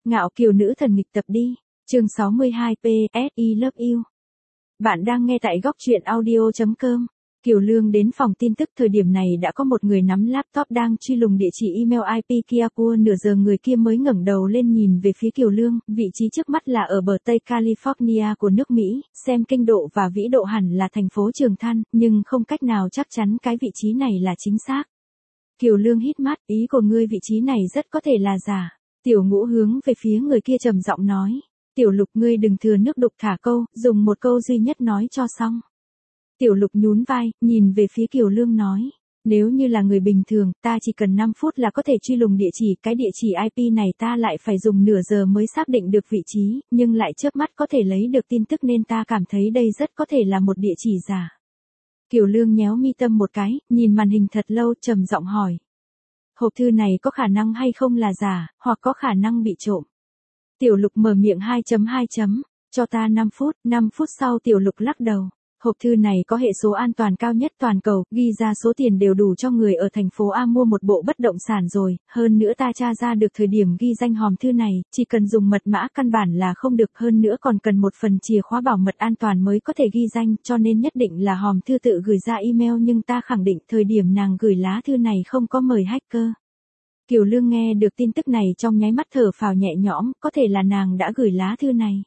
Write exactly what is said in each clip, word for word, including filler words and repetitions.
Ngạo kiều nữ thần nghịch tập đi. Chương sáu mươi hai P S I Love You. Bạn đang nghe tại góc truyện audio chấm com. Kiều Lương đến phòng tin tức thời điểm này đã có một người nắm laptop đang truy lùng địa chỉ email i pê kia của nửa giờ người kia mới ngẩng đầu lên nhìn về phía Kiều Lương, vị trí trước mắt là ở bờ Tây California của nước Mỹ, xem kinh độ và vĩ độ hẳn là thành phố Trường Than, nhưng không cách nào chắc chắn cái vị trí này là chính xác. Kiều Lương hít mắt, ý của ngươi vị trí này rất có thể là giả. Tiểu Ngũ hướng về phía người kia trầm giọng nói, Tiểu Lục ngươi đừng thừa nước đục thả câu, dùng một câu duy nhất nói cho xong. Tiểu Lục nhún vai, nhìn về phía Kiều Lương nói, nếu như là người bình thường, ta chỉ cần năm phút là có thể truy lùng địa chỉ, cái địa chỉ i pê này ta lại phải dùng nửa giờ mới xác định được vị trí, nhưng lại chớp mắt có thể lấy được tin tức nên ta cảm thấy đây rất có thể là một địa chỉ giả. Kiều Lương nhéo mi tâm một cái, nhìn màn hình thật lâu, trầm giọng hỏi. Hộp thư này có khả năng hay không là giả, hoặc có khả năng bị trộm? Tiểu Lục mở miệng hai chấm hai chấm, cho ta năm phút, năm phút sau Tiểu Lục lắc đầu. Hộp thư này có hệ số an toàn cao nhất toàn cầu, ghi ra số tiền đều đủ cho người ở thành phố A mua một bộ bất động sản rồi, hơn nữa ta tra ra được thời điểm ghi danh hòm thư này, chỉ cần dùng mật mã căn bản là không được, hơn nữa còn cần một phần chìa khóa bảo mật an toàn mới có thể ghi danh, cho nên nhất định là hòm thư tự gửi ra email, nhưng ta khẳng định thời điểm nàng gửi lá thư này không có mời hacker. Kiều Lương nghe được tin tức này trong nháy mắt thở phào nhẹ nhõm, có thể là nàng đã gửi lá thư này.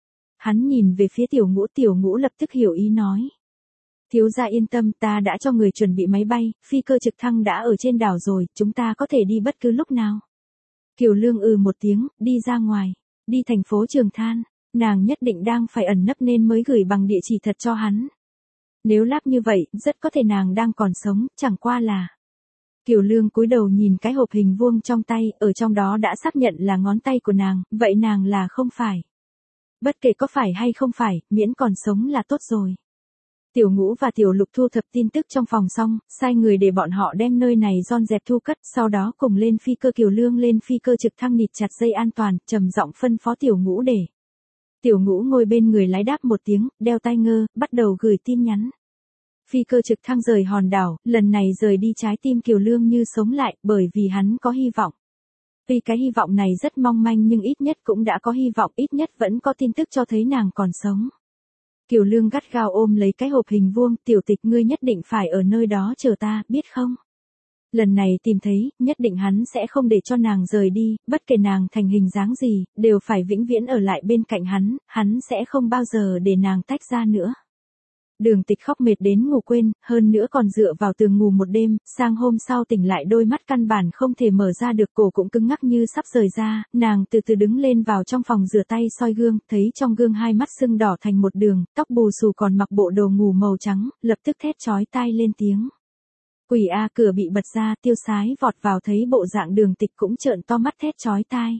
Hắn nhìn về phía Tiểu Ngũ, Tiểu Ngũ lập tức hiểu ý nói. Thiếu gia yên tâm, ta đã cho người chuẩn bị máy bay, phi cơ trực thăng đã ở trên đảo rồi, chúng ta có thể đi bất cứ lúc nào. Kiều Lương ừ một tiếng, đi ra ngoài, đi thành phố Trường Than, nàng nhất định đang phải ẩn nấp nên mới gửi bằng địa chỉ thật cho hắn. Nếu lắp như vậy, rất có thể nàng đang còn sống, chẳng qua là... Kiều Lương cúi đầu nhìn cái hộp hình vuông trong tay, ở trong đó đã xác nhận là ngón tay của nàng, vậy nàng là không phải. Bất kể có phải hay không phải, miễn còn sống là tốt rồi. Tiểu Ngũ và Tiểu Lục thu thập tin tức trong phòng xong, sai người để bọn họ đem nơi này dọn dẹp thu cất, sau đó cùng lên phi cơ. Kiều Lương lên phi cơ trực thăng nịt chặt dây an toàn, trầm giọng phân phó Tiểu Ngũ để. Tiểu Ngũ ngồi bên người lái đáp một tiếng, đeo tai ngơ, bắt đầu gửi tin nhắn. Phi cơ trực thăng rời hòn đảo, lần này rời đi trái tim Kiều Lương như sống lại, bởi vì hắn có hy vọng. Tuy cái hy vọng này rất mong manh nhưng ít nhất cũng đã có hy vọng, ít nhất vẫn có tin tức cho thấy nàng còn sống. Kiều Lương gắt gao ôm lấy cái hộp hình vuông, Tiểu Tịch ngươi nhất định phải ở nơi đó chờ ta, biết không? Lần này tìm thấy, nhất định hắn sẽ không để cho nàng rời đi, bất kể nàng thành hình dáng gì, đều phải vĩnh viễn ở lại bên cạnh hắn, hắn sẽ không bao giờ để nàng tách ra nữa. Đường Tịch khóc mệt đến ngủ quên, hơn nữa còn dựa vào tường ngủ một đêm, sang hôm sau tỉnh lại đôi mắt căn bản không thể mở ra được, cổ cũng cứng ngắc như sắp rời ra, nàng từ từ đứng lên vào trong phòng rửa tay soi gương, thấy trong gương hai mắt sưng đỏ thành một đường, tóc bù xù còn mặc bộ đồ ngủ màu trắng, lập tức thét chói tai lên tiếng. Quỷ a, cửa bị bật ra, Tiêu Sái vọt vào thấy bộ dạng Đường Tịch cũng trợn to mắt thét chói tai.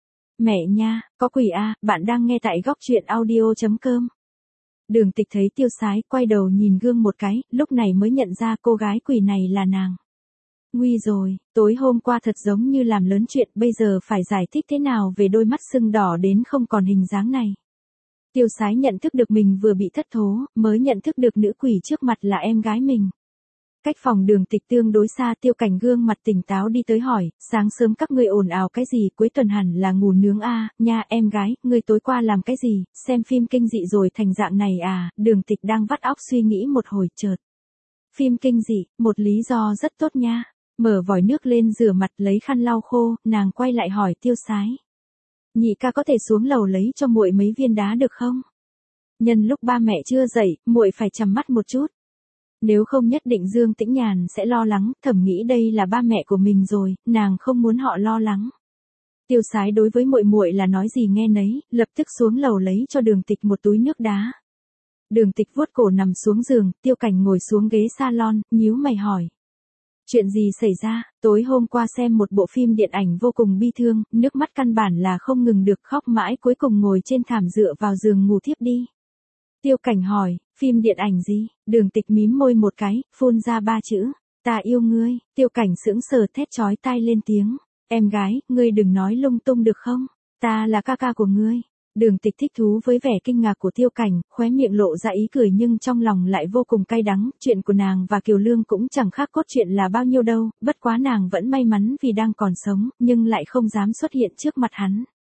Mẹ nha, có quỷ a, bạn đang nghe tại góc truyện audio chấm com. Đường Tịch thấy Tiêu Sái, quay đầu nhìn gương một cái, lúc này mới nhận ra cô gái quỷ này là nàng. Nguy rồi, tối hôm qua thật giống như làm lớn chuyện, bây giờ phải giải thích thế nào về đôi mắt sưng đỏ đến không còn hình dáng này. Tiêu Sái nhận thức được mình vừa bị thất thố, mới nhận thức được nữ quỷ trước mặt là em gái mình. Cách phòng Đường Tịch tương đối xa, Tiêu Cảnh gương mặt tỉnh táo đi tới hỏi, sáng sớm các ngươi ồn ào cái gì, cuối tuần hẳn là ngủ nướng a, nha em gái, ngươi tối qua làm cái gì, xem phim kinh dị rồi thành dạng này à? Đường Tịch đang vắt óc suy nghĩ một hồi chợt. Phim kinh dị, một lý do rất tốt nha. Mở vòi nước lên rửa mặt lấy khăn lau khô, nàng quay lại hỏi Tiêu Sái. Nhị ca có thể xuống lầu lấy cho muội mấy viên đá được không? Nhân lúc ba mẹ chưa dậy, muội phải chằm mắt một chút. Nếu không nhất định Dương Tĩnh Nhàn sẽ lo lắng, thầm nghĩ đây là ba mẹ của mình rồi, nàng không muốn họ lo lắng. Tiêu Sái đối với muội muội là nói gì nghe nấy, lập tức xuống lầu lấy cho Đường Tịch một túi nước đá. Đường Tịch vuốt cổ nằm xuống giường, Tiêu Cảnh ngồi xuống ghế salon, nhíu mày hỏi. Chuyện gì xảy ra? Tối hôm qua xem một bộ phim điện ảnh vô cùng bi thương, nước mắt căn bản là không ngừng được, khóc mãi cuối cùng ngồi trên thảm dựa vào giường ngủ thiếp đi. Tiêu Cảnh hỏi, phim điện ảnh gì? Đường Tịch mím môi một cái, phun ra ba chữ, ta yêu ngươi. Tiêu Cảnh sững sờ thét chói tai lên tiếng, em gái, ngươi đừng nói lung tung được không? Ta là ca ca của ngươi. Đường Tịch thích thú với vẻ kinh ngạc của Tiêu Cảnh, khóe miệng lộ ra ý cười nhưng trong lòng lại vô cùng cay đắng, chuyện của nàng và Kiều Lương cũng chẳng khác cốt truyện là bao nhiêu đâu, bất quá nàng vẫn may mắn vì đang còn sống, nhưng lại không dám xuất hiện trước mặt hắn.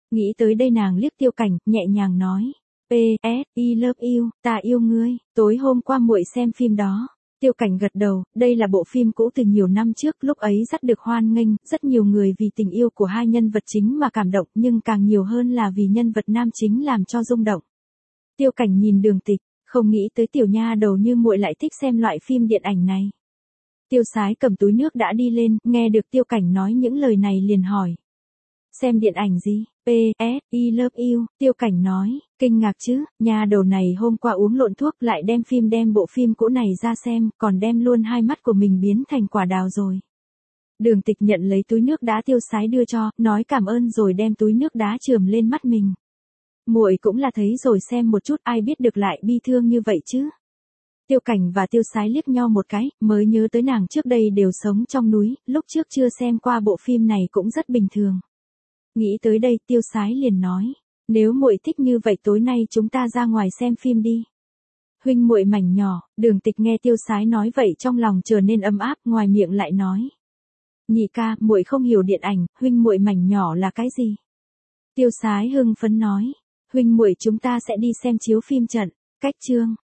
Nghĩ tới đây nàng liếc Tiêu Cảnh, nhẹ nhàng nói. pê ét, I love you, ta yêu ngươi, tối hôm qua muội xem phim đó. Tiêu Cảnh gật đầu, đây là bộ phim cũ từ nhiều năm trước, lúc ấy rất được hoan nghênh, rất nhiều người vì tình yêu của hai nhân vật chính mà cảm động, nhưng càng nhiều hơn là vì nhân vật nam chính làm cho rung động. Tiêu Cảnh nhìn Đường Tịch, không nghĩ tới tiểu nha đầu như muội lại thích xem loại phim điện ảnh này. Tiêu Sái cầm túi nước đã đi lên, nghe được Tiêu Cảnh nói những lời này liền hỏi. Xem điện ảnh gì? pê ét, I love you, Tiêu Cảnh nói, kinh ngạc chứ, nha đầu này hôm qua uống lộn thuốc lại đem phim đem bộ phim cũ này ra xem, còn đem luôn hai mắt của mình biến thành quả đào rồi. Đường Tịch nhận lấy túi nước đá Tiêu Sái đưa cho, nói cảm ơn rồi đem túi nước đá chườm lên mắt mình. Muội cũng là thấy rồi xem một chút, ai biết được lại bi thương như vậy chứ. Tiêu Cảnh và Tiêu Sái liếc nhau một cái, mới nhớ tới nàng trước đây đều sống trong núi, lúc trước chưa xem qua bộ phim này cũng rất bình thường. Nghĩ tới đây Tiêu Sái liền nói, nếu muội thích như vậy tối nay chúng ta ra ngoài xem phim đi. Huynh muội mảnh nhỏ, Đường Tịch nghe Tiêu Sái nói vậy trong lòng trở nên ấm áp, ngoài miệng lại nói. Nhị ca, muội không hiểu điện ảnh, huynh muội mảnh nhỏ là cái gì? Tiêu Sái hưng phấn nói, huynh muội chúng ta sẽ đi xem chiếu phim trận, cách chương.